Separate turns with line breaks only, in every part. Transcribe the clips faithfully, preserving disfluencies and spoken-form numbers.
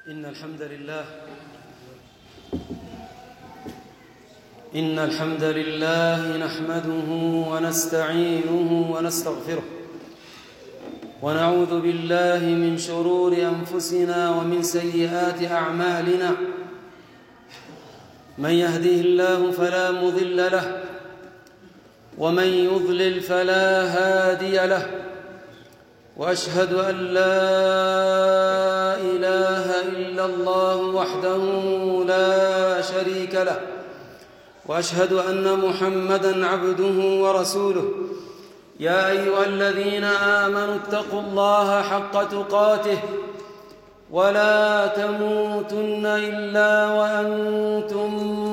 إن الحمد لله إن الحمد لله نحمده ونستعينه ونستغفره ونعوذ بالله من شرور أنفسنا ومن سيئات أعمالنا. من يهده الله فلا مضل له ومن يضلل فلا هادي له، وأشهد أن لا إله إلا الله وحده لا شريك له، وأشهد أن محمدًا عبده ورسوله. يا أيها الذين آمنوا اتقوا الله حق تقاته ولا تموتن إلا وأنتم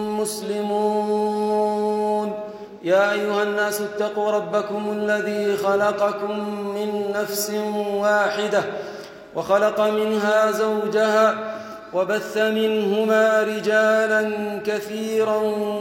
مسلمون. يا أيها الناس اتقوا ربكم الذي خلقكم من نفس واحدة وخلق منها زوجها وبث منهما رجالا كثيرا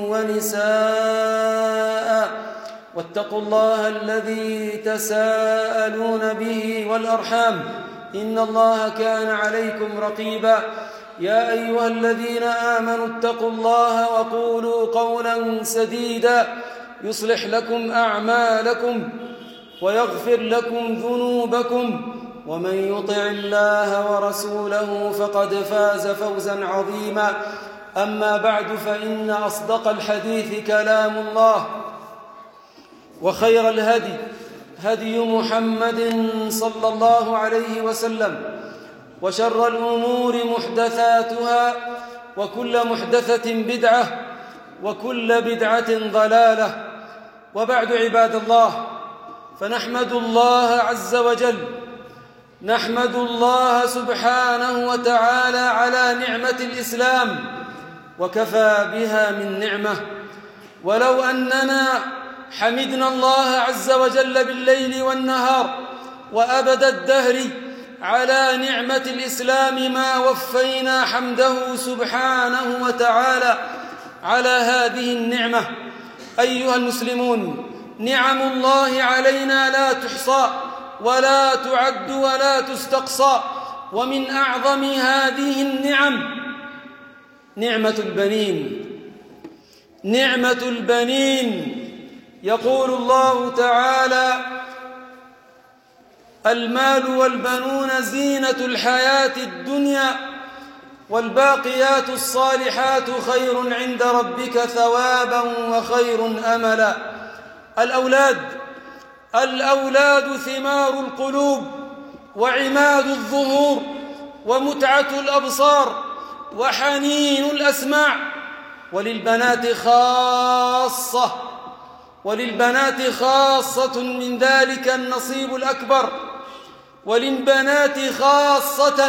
ونساء، واتقوا الله الذي تساءلون به والأرحام إن الله كان عليكم رقيبا. يا أيها الذين آمنوا اتقوا الله وقولوا قولا سديدا يصلح لكم أعمالكم ويغفر لكم ذنوبكم، ومن يطع الله ورسوله فقد فاز فوزا عظيما. أما بعد، فإن أصدق الحديث كلام الله، وخير الهدي هدي محمد صلى الله عليه وسلم، وشر الأمور محدثاتها، وكل محدثة بدعة، وكل بدعة ضلالة. وبعد، عباد الله، فنحمد الله عز وجل نحمد الله سبحانه وتعالى على نعمة الإسلام، وكفى بها من نعمة. ولو أننا حمدنا الله عز وجل بالليل والنهار وأبد الدهر على نعمة الإسلام ما وفينا حمده سبحانه وتعالى على هذه النعمة. أيها المسلمون، نعم الله علينا لا تحصى ولا تعد ولا تستقصى، ومن أعظم هذه النعم نعمة البنين. نعمة البنين، يقول الله تعالى: المال والبنون زينة الحياة الدنيا والباقيات الصالحات خير عند ربك ثوابا وخير أملا. الأولاد الأولاد ثمار القلوب وعماد الظهور ومتعة الأبصار وحنين الأسماع. وللبنات خاصة وللبنات خاصة من ذلك النصيب الأكبر وللبنات خاصة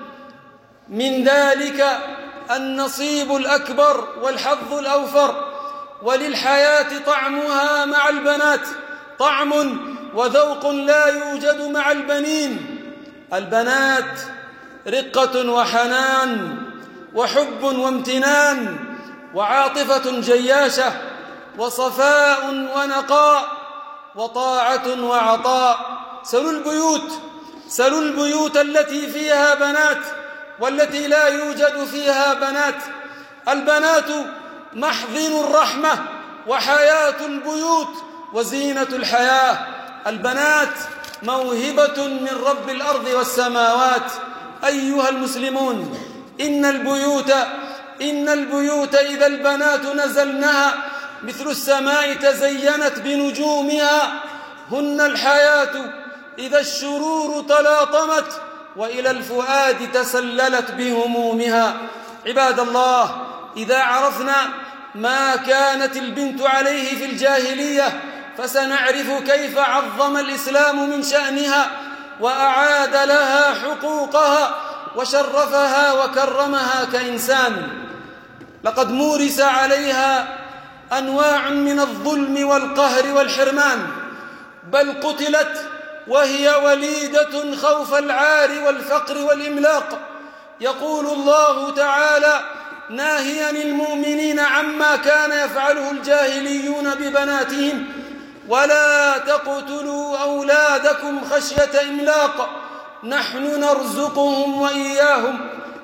من ذلك النصيب الأكبر والحظ الأوفر. وللحياة طعمها مع البنات طعم وذوق لا يوجد مع البنين. البنات رقة وحنان وحب وامتنان وعاطفة جياشة وصفاء ونقاء وطاعة وعطاء. سلوا البيوت سلوا البيوت التي فيها بنات والتي لا يوجد فيها بنات. البنات محضن الرحمة وحياة البيوت وزينة الحياة. البنات موهبة من رب الأرض والسماوات. أيها المسلمون، إن البيوت إن البيوت إذا البنات نزلنها مثل السماء تزينت بنجومها. هن الحياة إذا الشرور تلاطمت وإلى الفؤاد تسللت بهمومها. عباد الله، إذا عرفنا ما كانت البنت عليه في الجاهلية فسنعرف كيف عظم الإسلام من شأنها وأعاد لها حقوقها وشرفها وكرمها كإنسان. لقد مورس عليها أنواع من الظلم والقهر والحرمان، بل قتلت وهي وليدة خوف العار والفقر والإملاق. يقول الله تعالى ناهيا المؤمنين عما كان يفعله الجاهليون ببناتهم: ولا تقتلوا أولادكم خشية إملاق نحن نرزقهم وإياهم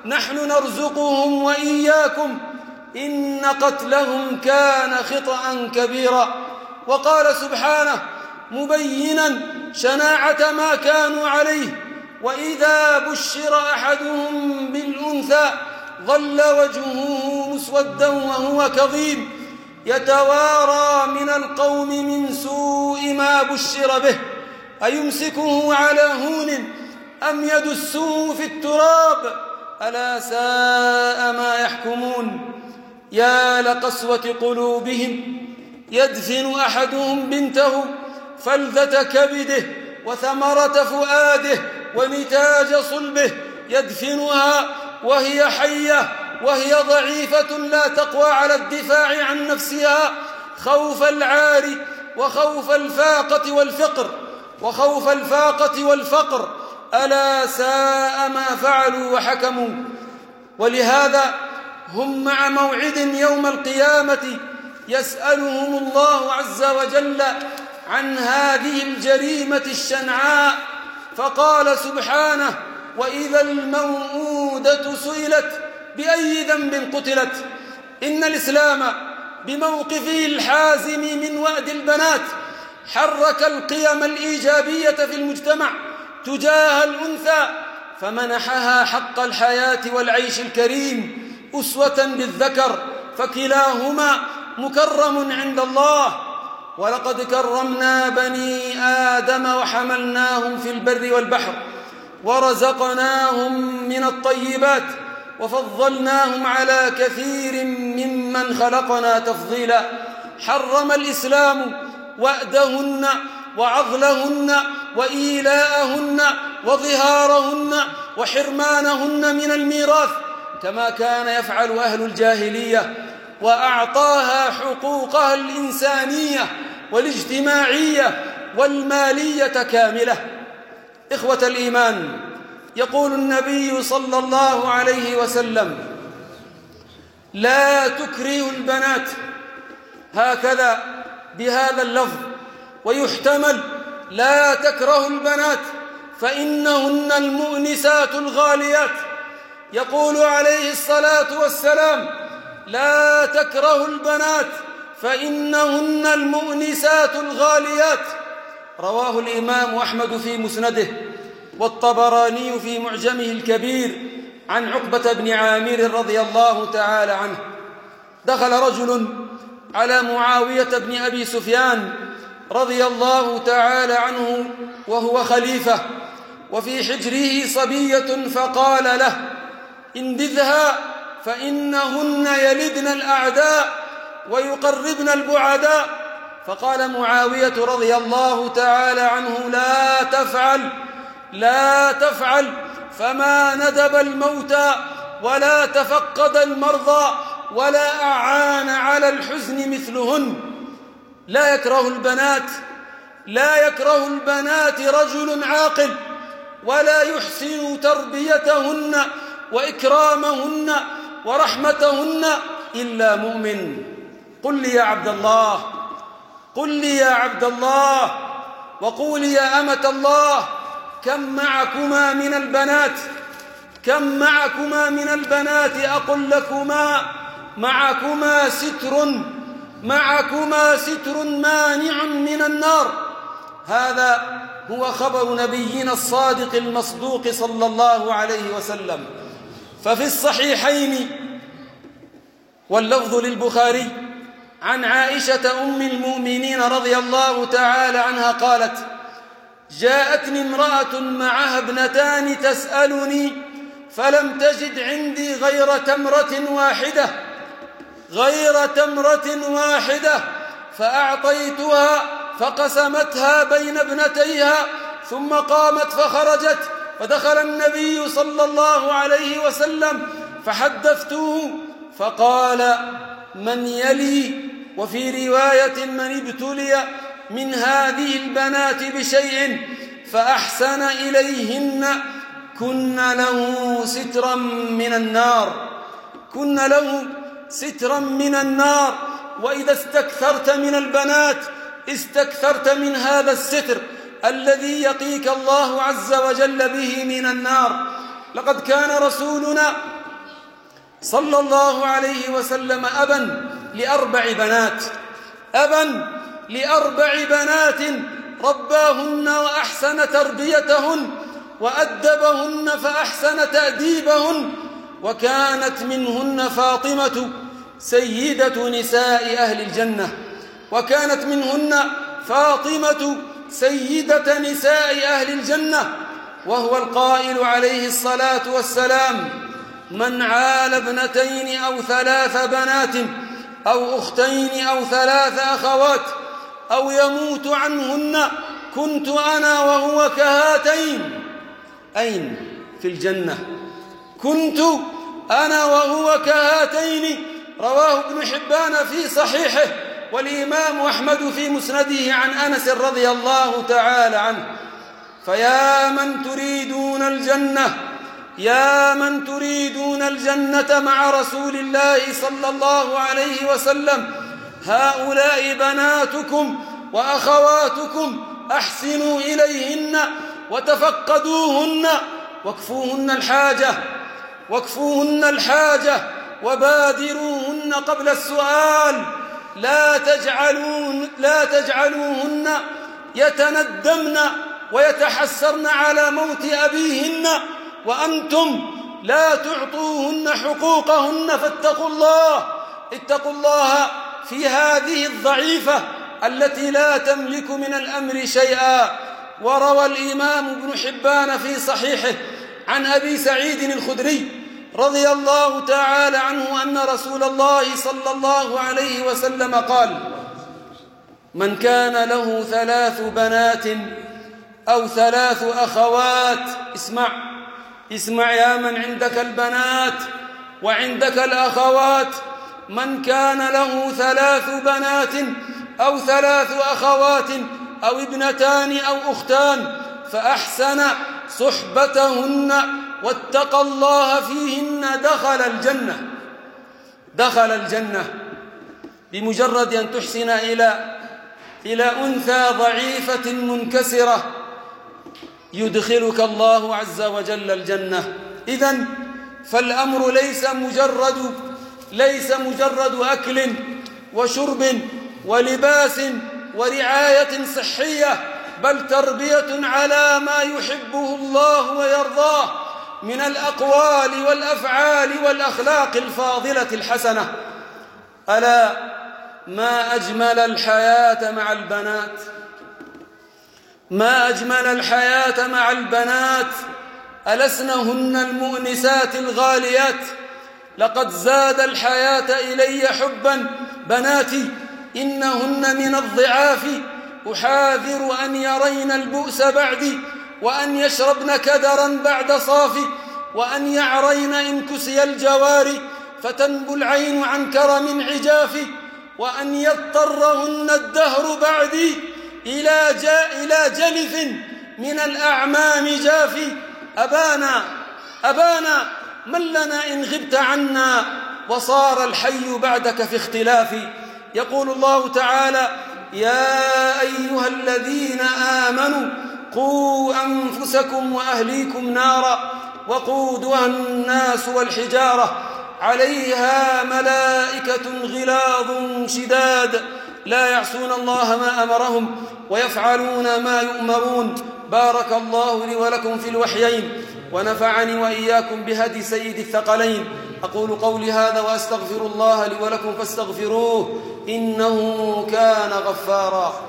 نحن نرزقهم وإياكم إن قتلهم كان خطأ كبيرا. وقال سبحانه مبينا شناعة ما كانوا عليه: وإذا بشر أحدهم بالأنثى ظل وجهه مسودا وهو كظيم يتوارى من القوم من سوء ما بشر به أيمسكه على هون أم يدسه في التراب ألا ساء ما يحكمون. يا لقسوة قلوبهم يدفن أحدهم بنته فلذة كبده وثمرة فؤاده ونتاج صلبه، يدفنها وهي حية وهي ضعيفة لا تقوى على الدفاع عن نفسها خوف العار وخوف الفاقة والفقر وخوف الفاقة والفقر ألا ساء ما فعلوا وحكموا. ولهذا هم مع موعد يوم القيامة يسألهم الله عز وجل عن هذه الجريمة الشنعاء، فقال سبحانه: وإذا الموءودة سئلت بأي ذنب قتلت. إن الإسلام بموقفه الحازم من وأد البنات حرك القيم الإيجابية في المجتمع تجاه الأنثى، فمنحها حق الحياة والعيش الكريم أسوة بالذكر، فكلاهما مكرم عند الله. ولقد كرمنا بني آدم وحملناهم في البر والبحر ورزقناهم من الطيبات وفضلناهم على كثير ممن خلقنا تفضيلا. حرم الإسلام وأدهن وعضلهن وإيلاءهن وظهارهن وحرمانهن من الميراث كما كان يفعل أهل الجاهلية، وأعطاها حقوقها الإنسانية والاجتماعية والمالية كاملة. إخوة الإيمان، يقول النبي صلى الله عليه وسلم: لا تكرهوا البنات، هكذا بهذا اللفظ، ويحتمل لا تكرهوا البنات فإنهن المؤنسات الغاليات. يقول عليه الصلاة والسلام: لا تكرهوا البنات فإنهن المؤنسات الغاليات. رواه الإمام أحمد في مسنده، والطبراني في معجمه الكبير عن عقبة بن عامر رضي الله تعالى عنه. دخل رجل على معاوية بن أبي سفيان رضي الله تعالى عنه وهو خليفة، وفي حجره صبية، فقال له: انبذها فإنهن يلدن الأعداء ويقربن البعداء. فقال معاوية رضي الله تعالى عنه: لا تفعل لا تفعل، فما ندب الموتى ولا تفقد المرضى ولا أعان على الحزن مثلهن. لا يكره البنات لا يكره البنات رجل عاقل، ولا يحسن تربيتهن وإكرامهن ورحمتهن إلا مؤمن. قل لي يا عبد الله قل لي يا عبد الله وقولي يا أمة الله: كم معكما من البنات كم معكما من البنات أقل لكما معكما ستر معكما ستر مانع من النار. هذا هو خبر نبينا الصادق المصدوق صلى الله عليه وسلم. ففي الصحيحين واللفظ للبخاري عن عائشة أم المؤمنين رضي الله تعالى عنها قالت: جاءتني امرأة معها ابنتان تسألني فلم تجد عندي غير تمرة واحدة غير تمرة واحدة فأعطيتها فقسمتها بين ابنتيها، ثم قامت فخرجت، فدخل النبي صلى الله عليه وسلم فحدثته فقال: من يلي؟ وفي رواية: من ابتلي من هذه البنات بشيء فأحسن إليهن كن له سترا من النار كن له سترا من النار. وإذا استكثرت من البنات استكثرت من هذا الستر الذي يقيك الله عز وجل به من النار. لقد كان رسولنا صلى الله عليه وسلم أبا لأربع بنات أبا لأربع بنات رباهن وأحسن تربيتهن وأدبهن فأحسن تأديبهن، وكانت منهن فاطمة سيدة نساء أهل الجنة وكانت منهن فاطمة سيدة نساء أهل الجنة. وهو القائل عليه الصلاة والسلام: من عال ابنتين أو ثلاث بنات أو أختين أو ثلاث أخوات أو يموت عنهن كنت أنا وهو كهاتين. أين؟ في الجنة. كنت أنا وهو كهاتين. رواه ابن حبان في صحيحه، والإمام أحمد في مسنده عن أنس رضي الله تعالى عنه. فيا من تريدون الجنة يا من تريدون الجنة مع رسول الله صلى الله عليه وسلم، هؤلاء بناتكم وأخواتكم، أحسنوا إليهن وتفقدوهن واكفوهن الحاجة واكفوهن الحاجة وبادروهن قبل السؤال. لا تجعلون لا تجعلوهن يتندمن ويتحسرن على موت أبيهن وأنتم لا تعطوهن حقوقهن، فاتقوا الله اتقوا الله في هذه الضعيفة التي لا تملك من الأمر شيئا. وروى الإمام ابن حبان في صحيحه عن أبي سعيد الخدري رضي الله تعالى عنه أن رسول الله صلى الله عليه وسلم قال: من كان له ثلاث بنات أو ثلاث أخوات، اسمع اسمع يا من عندك البنات وعندك الأخوات، من كان له ثلاث بنات أو ثلاث أخوات أو ابنتان أو أختان فأحسن صحبتهن واتقى الله فيهن دخل الجنة دخل الجنة بمجرد أن تحسن إلى إلى أنثى ضعيفة منكسرة يدخلك الله عز وجل الجنة. إذن فالأمر ليس مجرد ليس مجرد أكل وشرب ولباس ورعاية صحية، بل تربية على ما يحبه الله ويرضاه من الأقوال والأفعال والأخلاق الفاضلة الحسنة. ألا ما أجمل الحياة مع البنات ما أجمل الحياة مع البنات ألسنهن المؤنسات الغاليات؟ لقد زاد الحياة إلي حبا بناتي، إنهن من الضعاف، أحاذر أن يرين البؤس بعدي، وأن يشربن كدرا بعد صافي، وأن يعرين إن كسي الجواري فتنبو العين عن كرم عجافي، وأن يضطرهن الدهر بعدي إلى, إلى جلف من الأعمام جافي. أبانا أبانا من لنا إن غبت عنا وصار الحي بعدك في اختلاف. يقول الله تعالى: يا أيها الذين آمنوا قوا أنفسكم وأهليكم نارا وقودها الناس والحجارة عليها ملائكة غلاظ شداد لا يعصون الله ما أمرهم ويفعلون ما يؤمرون. بارك الله لي ولكم في الوحيين، ونفعني وإياكم بهدي سيد الثقلين. أقول قولي هذا وأستغفر الله لي ولكم فاستغفروه إنه كان غفارا.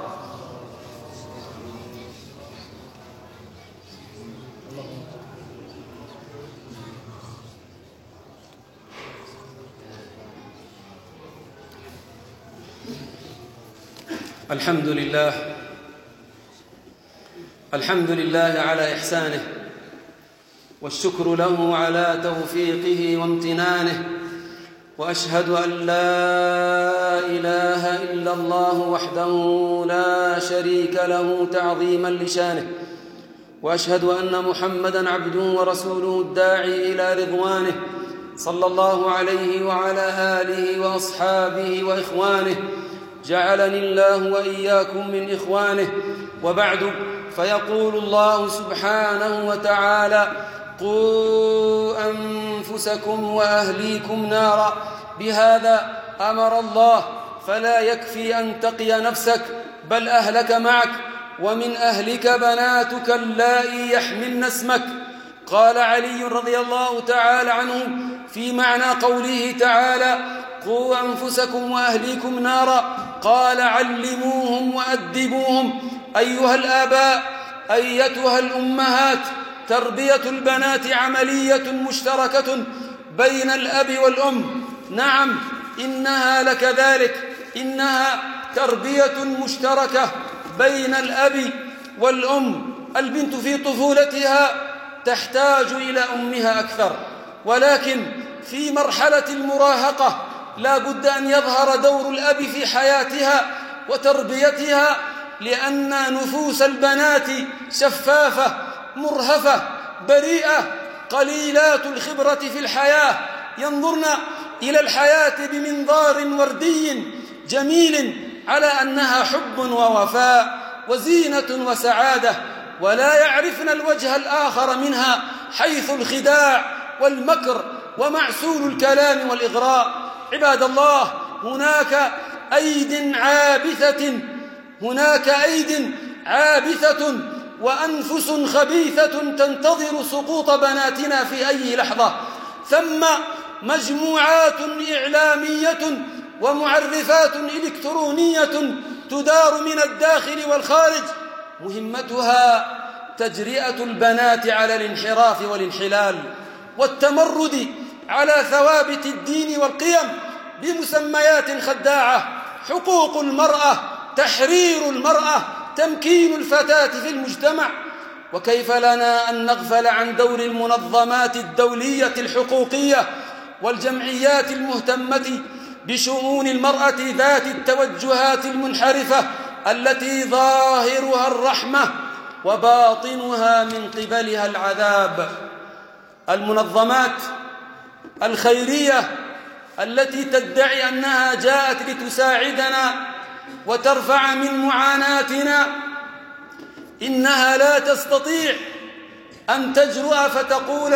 الحمد لله الحمد لله على إحسانه، والشكر له على توفيقه وامتنانه، وأشهد أن لا إله إلا الله وحده لا شريك له تعظيما لشانه، وأشهد أن محمدًا عبده ورسوله الداعي إلى رضوانه، صلى الله عليه وعلى آله وأصحابه وإخوانه، جعلني الله وإياكم من إخوانه. وبعد، فيقول الله سبحانه وتعالى: قوا أنفسكم وأهليكم نارا. بهذا أمر الله، فلا يكفي أن تقي نفسك بل أهلك معك، ومن أهلك بناتك اللائي يحملن اسمك. قال علي رضي الله تعالى عنه في معنى قوله تعالى: قوا أنفسكم وأهليكم نارا، قال: علموهم وأدبوهم. أيها الآباء، أيتها الأمهات، تربية البنات عملية مشتركة بين الأب والأم. نعم، إنها لكذلك، إنها تربية مشتركة بين الأب والأم. البنت في طفولتها تحتاج إلى أمها أكثر، ولكن في مرحلة المراهقة لا بد أن يظهر دور الأب في حياتها وتربيتها، لأن نفوس البنات شفافة مرهفة بريئة قليلات الخبرة في الحياة، ينظرن إلى الحياة بمنظار وردي جميل على أنها حب ووفاء وزينة وسعادة، ولا يعرفن الوجه الآخر منها حيث الخداع والمكر ومعسول الكلام والإغراء. عباد الله، هناك أيد عابثة هناك أيد عابثة وأنفس خبيثة تنتظر سقوط بناتنا في أي لحظة. ثم مجموعات إعلامية ومعرفات إلكترونية تدار من الداخل والخارج، مهمتها تجرئة البنات على الانحراف والانحلال والتمرد على ثوابت الدين والقيم بمسميات خداعة: حقوق المرأة، تحرير المرأة، تمكين الفتاة في المجتمع. وكيف لنا أن نغفل عن دور المنظمات الدولية الحقوقية والجمعيات المهتمة بشؤون المرأة ذات التوجهات المنحرفة التي ظاهرها الرحمة وباطنها من قبلها العذاب. المنظمات الخيرية التي تدعي أنها جاءت لتساعدنا وترفع من معاناتنا، إنها لا تستطيع أن تجرؤ فتقول: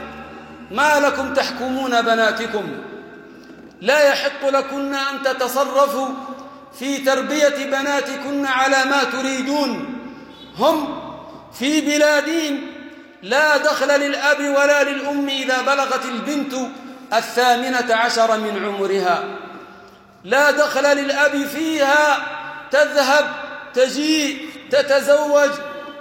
ما لكم تحكمون بناتكم؟ لا يحق لكن أن تتصرفوا في تربية بناتكن على ما تريدون. هم في بلادين لا دخل للأب ولا للأم إذا بلغت البنت الثامنة عشر من عمرها، لا دخل للأب فيها، تذهب تجيء تتزوج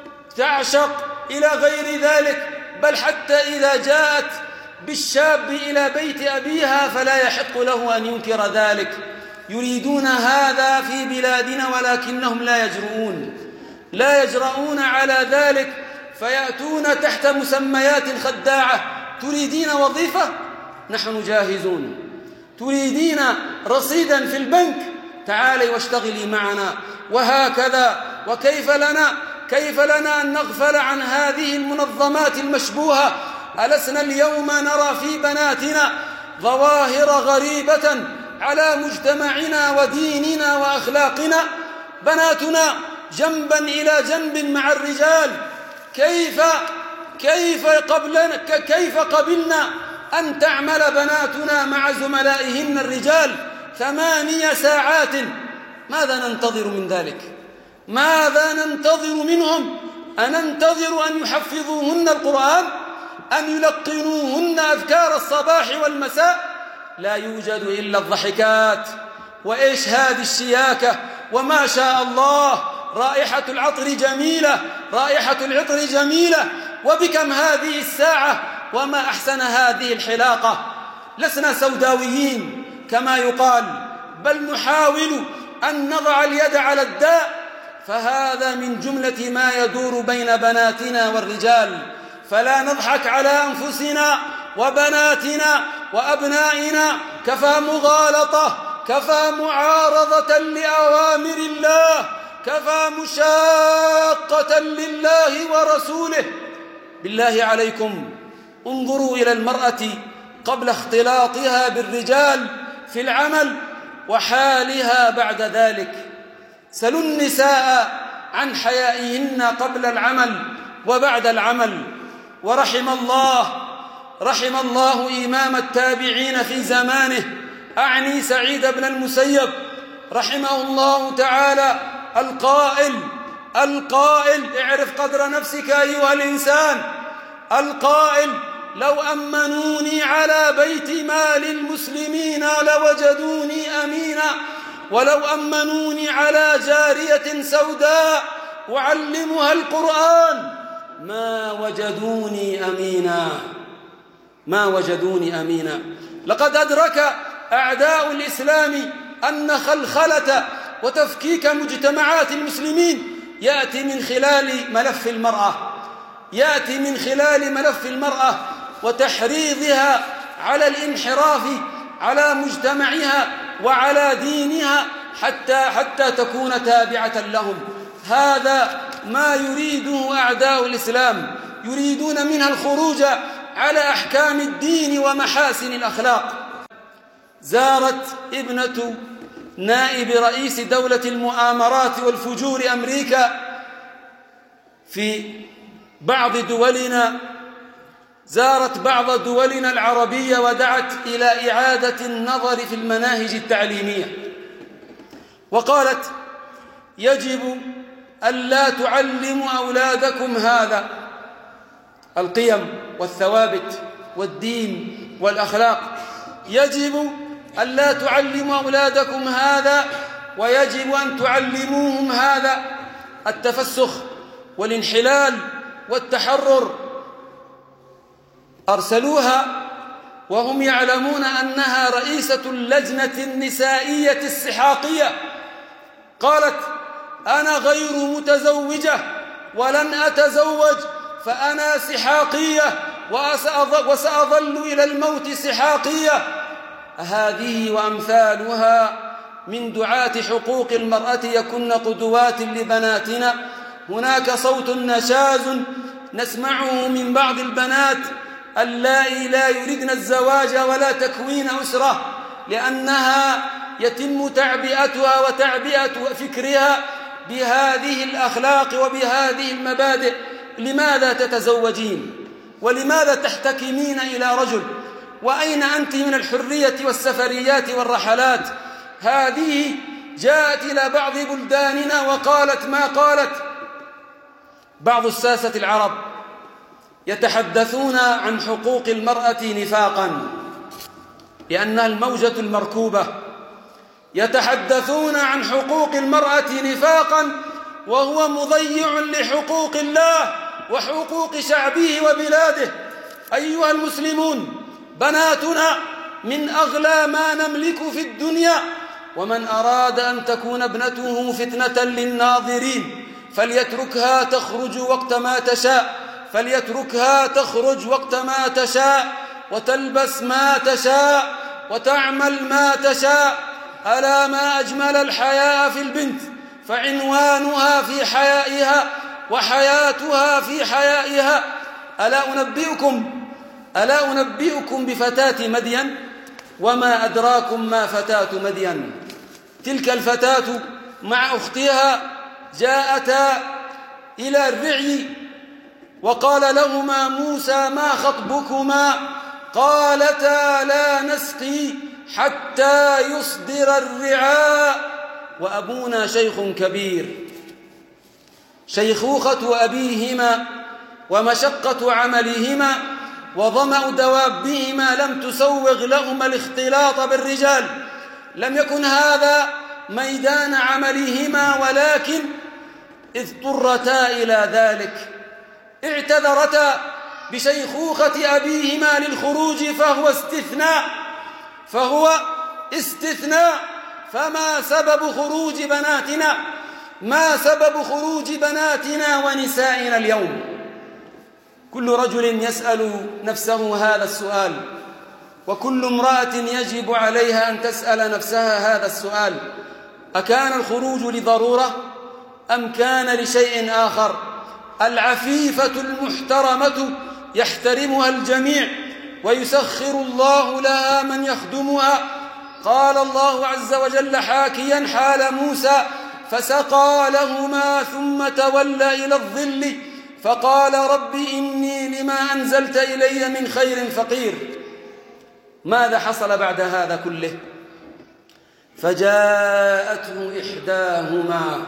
تعشق إلى غير ذلك، بل حتى إذا جاءت بالشاب إلى بيت أبيها فلا يحق له أن ينكر ذلك. يريدون هذا في بلادنا ولكنهم لا يجرؤون لا يجرؤون على ذلك، فيأتون تحت مسميات خداعة: تريدين وظيفة؟ نحن جاهزون. تريدين رصيدا في البنك؟ تعالي واشتغلي معنا. وهكذا. وكيف لنا كيف لنا أن نغفل عن هذه المنظمات المشبوهة؟ ألسنا اليوم نرى في بناتنا ظواهر غريبة على مجتمعنا وديننا وأخلاقنا؟ بناتنا جنبا إلى جنب مع الرجال. كيف كيف قبلنا كيف قبلنا أن تعمل بناتنا مع زملائهن الرجال ثمانية ساعات؟ ماذا ننتظر من ذلك؟ ماذا ننتظر منهم؟ أننتظر أن يحفظوهن القرآن؟ أن يلقنوهن أذكار الصباح والمساء؟ لا يوجد إلا الضحكات. وإيش هذه الشياكة؟ وما شاء الله، رائحة العطر جميلة، رائحة العطر جميلة، وبكم هذه الساعة؟ وما أحسن هذه الحلاقة. لسنا سوداويين كما يقال، بل نحاول أن نضع اليد على الداء، فهذا من جملة ما يدور بين بناتنا والرجال. فلا نضحك على أنفسنا وبناتنا وأبنائنا. كفى مغالطة، كفى معارضة لأوامر الله، كفى مشاقة لله ورسوله. بالله عليكم انظروا إلى المرأة قبل اختلاطها بالرجال في العمل وحالها بعد ذلك. سلوا النساء عن حيائهن قبل العمل وبعد العمل. ورحم الله رحم الله إمام التابعين في زمانه، أعني سعيد بن المسيب رحمه الله تعالى، القائل القائل اعرف قدر نفسك أيها الإنسان، القائل: لو أمنوني على بيت مال المسلمين لوجدوني أمينا، ولو أمنوني على جارية سوداء أعلمها القرآن ما وجدوني أمينا، ما وجدوني أمينا. لقد أدرك أعداء الإسلام أن خلخلة وتفكيك مجتمعات المسلمين يأتي من خلال ملف المرأة، يأتي من خلال ملف المرأة وتحريضها على الانحراف على مجتمعها وعلى دينها حتى حتى تكون تابعة لهم. هذا ما يريده أعداء الإسلام، يريدون منها الخروج على أحكام الدين ومحاسن الأخلاق. زارت ابنة نائب رئيس دولة المؤامرات والفجور أمريكا في بعض دولنا زارت بعض دولنا العربية ودعت إلى إعادة النظر في المناهج التعليمية، وقالت: يجب ألا تعلموا أولادكم هذا القيم والثوابت والدين والأخلاق، يجب ألا تعلموا أولادكم هذا، ويجب أن تعلموهم هذا التفسخ والانحلال والتحرر. أرسلوها وهم يعلمون أنها رئيسة اللجنة النسائية السحاقية. قالت: أنا غير متزوجة ولن أتزوج، فأنا سحاقية وسأظل إلى الموت سحاقية. هذه وأمثالها من دعاة حقوق المرأة يكن قدوات لبناتنا. هناك صوت نشاز نسمعه من بعض البنات اللائي لا يريدن الزواج ولا تكوين أسرة، لأنها يتم تعبئتها وتعبئة فكرها بهذه الأخلاق وبهذه المبادئ. لماذا تتزوجين؟ ولماذا تحتكمين إلى رجل؟ وأين أنت من الحرية والسفريات والرحلات؟ هذه جاءت إلى بعض بلداننا وقالت ما قالت. بعض الساسة العرب يتحدثون عن حقوق المرأة نفاقا لأنها الموجة المركوبة، يتحدثون عن حقوق المرأة نفاقا وهو مضيع لحقوق الله وحقوق شعبه وبلاده. أيها المسلمون، بناتنا من أغلى ما نملك في الدنيا، ومن أراد أن تكون ابنته فتنة للناظرين فليتركها تخرج وقت ما تشاء، فليتركها تخرج وقت ما تشاء وتلبس ما تشاء وتعمل ما تشاء. ألا ما أجمل الحياء في البنت، فعنوانها في حيائها وحياتها في حيائها. ألا أنبئكم ألا أنبئكم بفتاة مدين؟ وما أدراكم ما فتاة مدين. تلك الفتاة مع أختها جاءتا إلى الرعي، وقال لهما موسى: ما خطبكما؟ قالتا: لا نسقي حتى يصدر الرعاء وأبونا شيخ كبير. شيخوخة أبيهما ومشقة عملهما وظمأ دوابهما لم تسوغ لهما الاختلاط بالرجال. لم يكن هذا ميدان عملهما، ولكن اضطرتا إلى ذلك. اعتذرتا بشيخوخة أبيهما للخروج، فهو استثناء فهو استثناء فما سبب خروج بناتنا؟ ما سبب خروج بناتنا ونسائنا اليوم؟ كل رجل يسأل نفسه هذا السؤال، وكل امرأة يجب عليها أن تسأل نفسها هذا السؤال: أكان الخروج لضرورة أم كان لشيء آخر؟ العفيفة المحترمة يحترمها الجميع ويسخر الله لها من يخدمها. قال الله عز وجل حاكيا حال موسى: فسقى لهما ثم تولى إلى الظل فقال رب إني لما أنزلت إلي من خير فقير. ماذا حصل بعد هذا كله؟ فجاءته إحداهما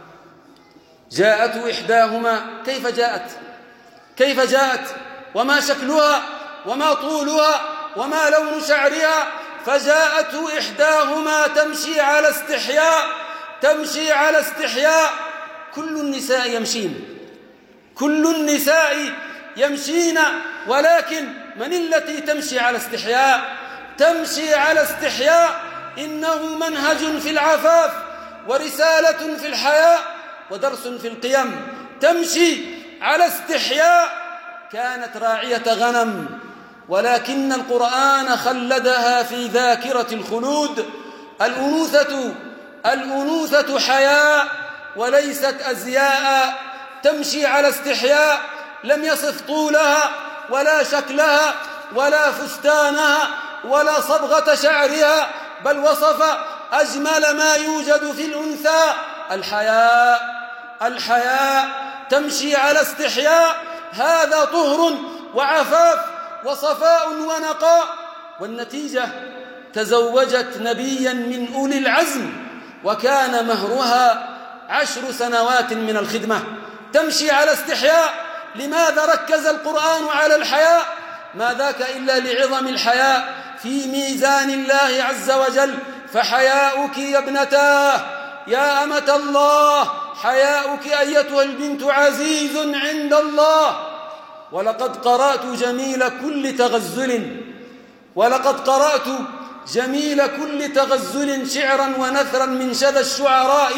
جاءته إحداهما كيف جاءت؟ كيف جاءت؟ وما شكلها وما طولها وما لون شعرها؟ فجاءته إحداهما تمشي على استحياء تمشي على استحياء كل النساء يمشين كل النساء يمشين ولكن من التي تمشي على استحياء؟ تمشي على استحياء. إنه منهج في العفاف ورسالة في الحياء ودرس في القيم. تمشي على استحياء. كانت راعية غنم ولكن القرآن خلدها في ذاكرة الخلود. الأنوثة الأنوثة حياء وليست أزياء. تمشي على استحياء. لم يصف طولها ولا شكلها ولا فستانها ولا صبغة شعرها، بل وصف أجمل ما يوجد في الأنثى: الحياء. الحياء. تمشي على استحياء. هذا طهر وعفاف وصفاء ونقاء. والنتيجة تزوجت نبيا من أولي العزم وكان مهرها عشر سنوات من الخدمة. تمشي على استحياء. لماذا ركز القرآن على الحياء؟ ما ذاك إلا لعظم الحياء في ميزان الله عز وجل. فحياؤك يا ابنتاه يا أمة الله، حياؤك أيتها البنت عزيز عند الله. ولقد قرأت جميل كل تغزل ولقد قرأت جميل كل تغزل شعرا ونثرا من شذا الشعراء،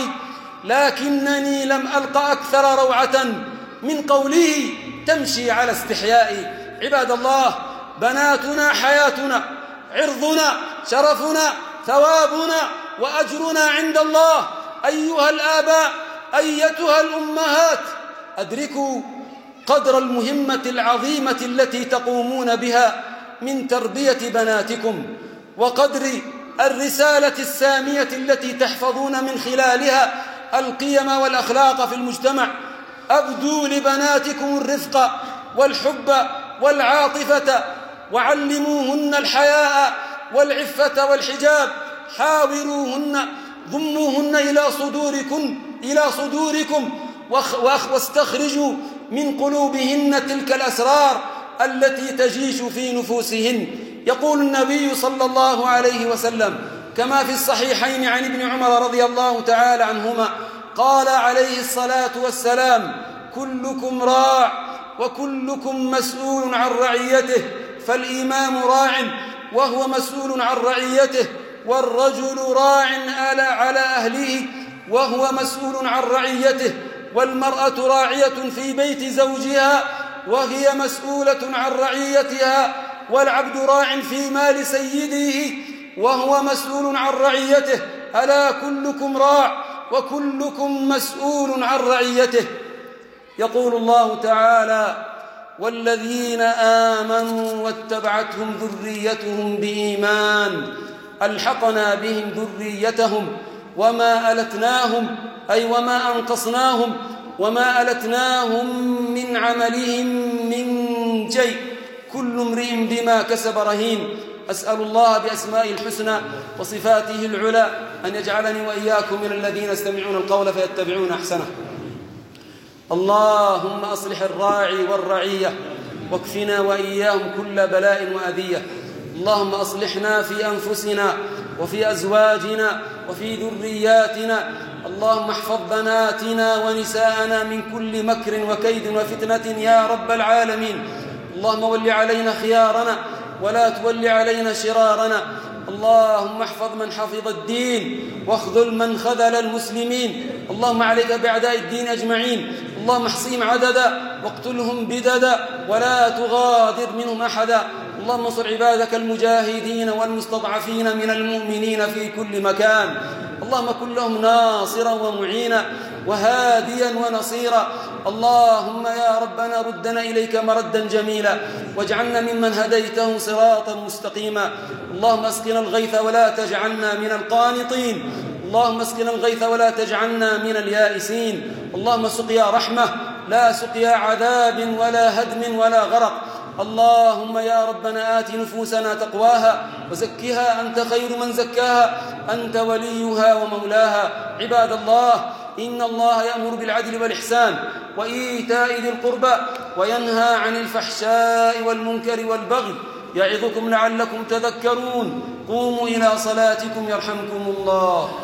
لكنني لم ألق أكثر روعة من قوله تمشي على استحياء. عباد الله، بناتنا حياتنا، عرضنا، شرفنا، ثوابنا وأجرنا عند الله. أيها الآباء، أيتها الأمهات، أدركوا قدر المهمة العظيمة التي تقومون بها من تربية بناتكم، وقدر الرسالة السامية التي تحفظون من خلالها القيم والأخلاق في المجتمع. أبدوا لبناتكم الرفق والحب والعاطفة، وعلموهن الحياء والعفة والحجاب. حاوروهن، ضموهن إلى صدوركم إلى صدوركم واستخرجوا من قلوبهن تلك الأسرار التي تجيش في نفوسهن. يقول النبي صلى الله عليه وسلم كما في الصحيحين عن ابن عمر رضي الله تعالى عنهما قال عليه الصلاة والسلام: كلكم راع وكلكم مسؤول عن رعيته، فالإمام راع وهو مسؤول عن رعيته، والرجل راع على أهله وهو مسؤول عن رعيته، والمرأة راعية في بيت زوجها وهي مسؤولة عن رعيتها، والعبد راع في مال سيده وهو مسؤول عن رعيته. ألا كلكم راع وكلكم مسؤول عن رعيته. يقول الله تعالى: والذين آمنوا واتبعتهم ذريتهم بإيمان ألحقنا بهم ذريتهم وما ألتناهم أي وما أنقصناهم وما ألتناهم من عملهم من شيء، كل امرئ بما كسب رهين. أسأل الله بأسمائه الحسنى وصفاته العلى أن يجعلني وإياكم من الذين يستمعون القول فيتبعون أحسنه. اللهم أصلح الراعي والرعية واكفنا وإياهم كل بلاء وأذية. اللهم أصلحنا في أنفسنا وفي أزواجنا وفي ذرياتنا. اللهم احفظ بناتنا ونساءنا من كل مكر وكيد وفتنة يا رب العالمين. اللهم ول علينا خيارنا ولا تول علينا شرارنا. اللهم احفظ من حفظ الدين واخذل من خذل المسلمين. اللهم عليك بأعداء الدين أجمعين. اللهم احصهم عددا واقتلهم بددا ولا تغادر منهم أحدا. اللهم انصر عبادك المجاهدين والمستضعفين من المؤمنين في كل مكان. اللهم كن لهم ناصرا ومعينا وهاديا ونصيرا. اللهم يا ربنا ردنا إليك مردا جميلا واجعلنا ممن هديته صراطا مستقيما. اللهم اسقنا الغيث ولا تجعلنا من القانطين. اللهم اسقنا الغيث ولا تجعلنا من اليائسين. اللهم سقيا رحمة لا سقيا عذاب ولا هدم ولا غرق. اللهم يا ربنا آت نفوسنا تقواها وزكها أنت خير من زكاها أنت وليها ومولاها. عباد الله، إن الله يأمر بالعدل والإحسان وإيتاء ذي القربى وينهى عن الفحشاء والمنكر والبغي يعظكم لعلكم تذكرون. قوموا إلى صلاتكم يرحمكم الله.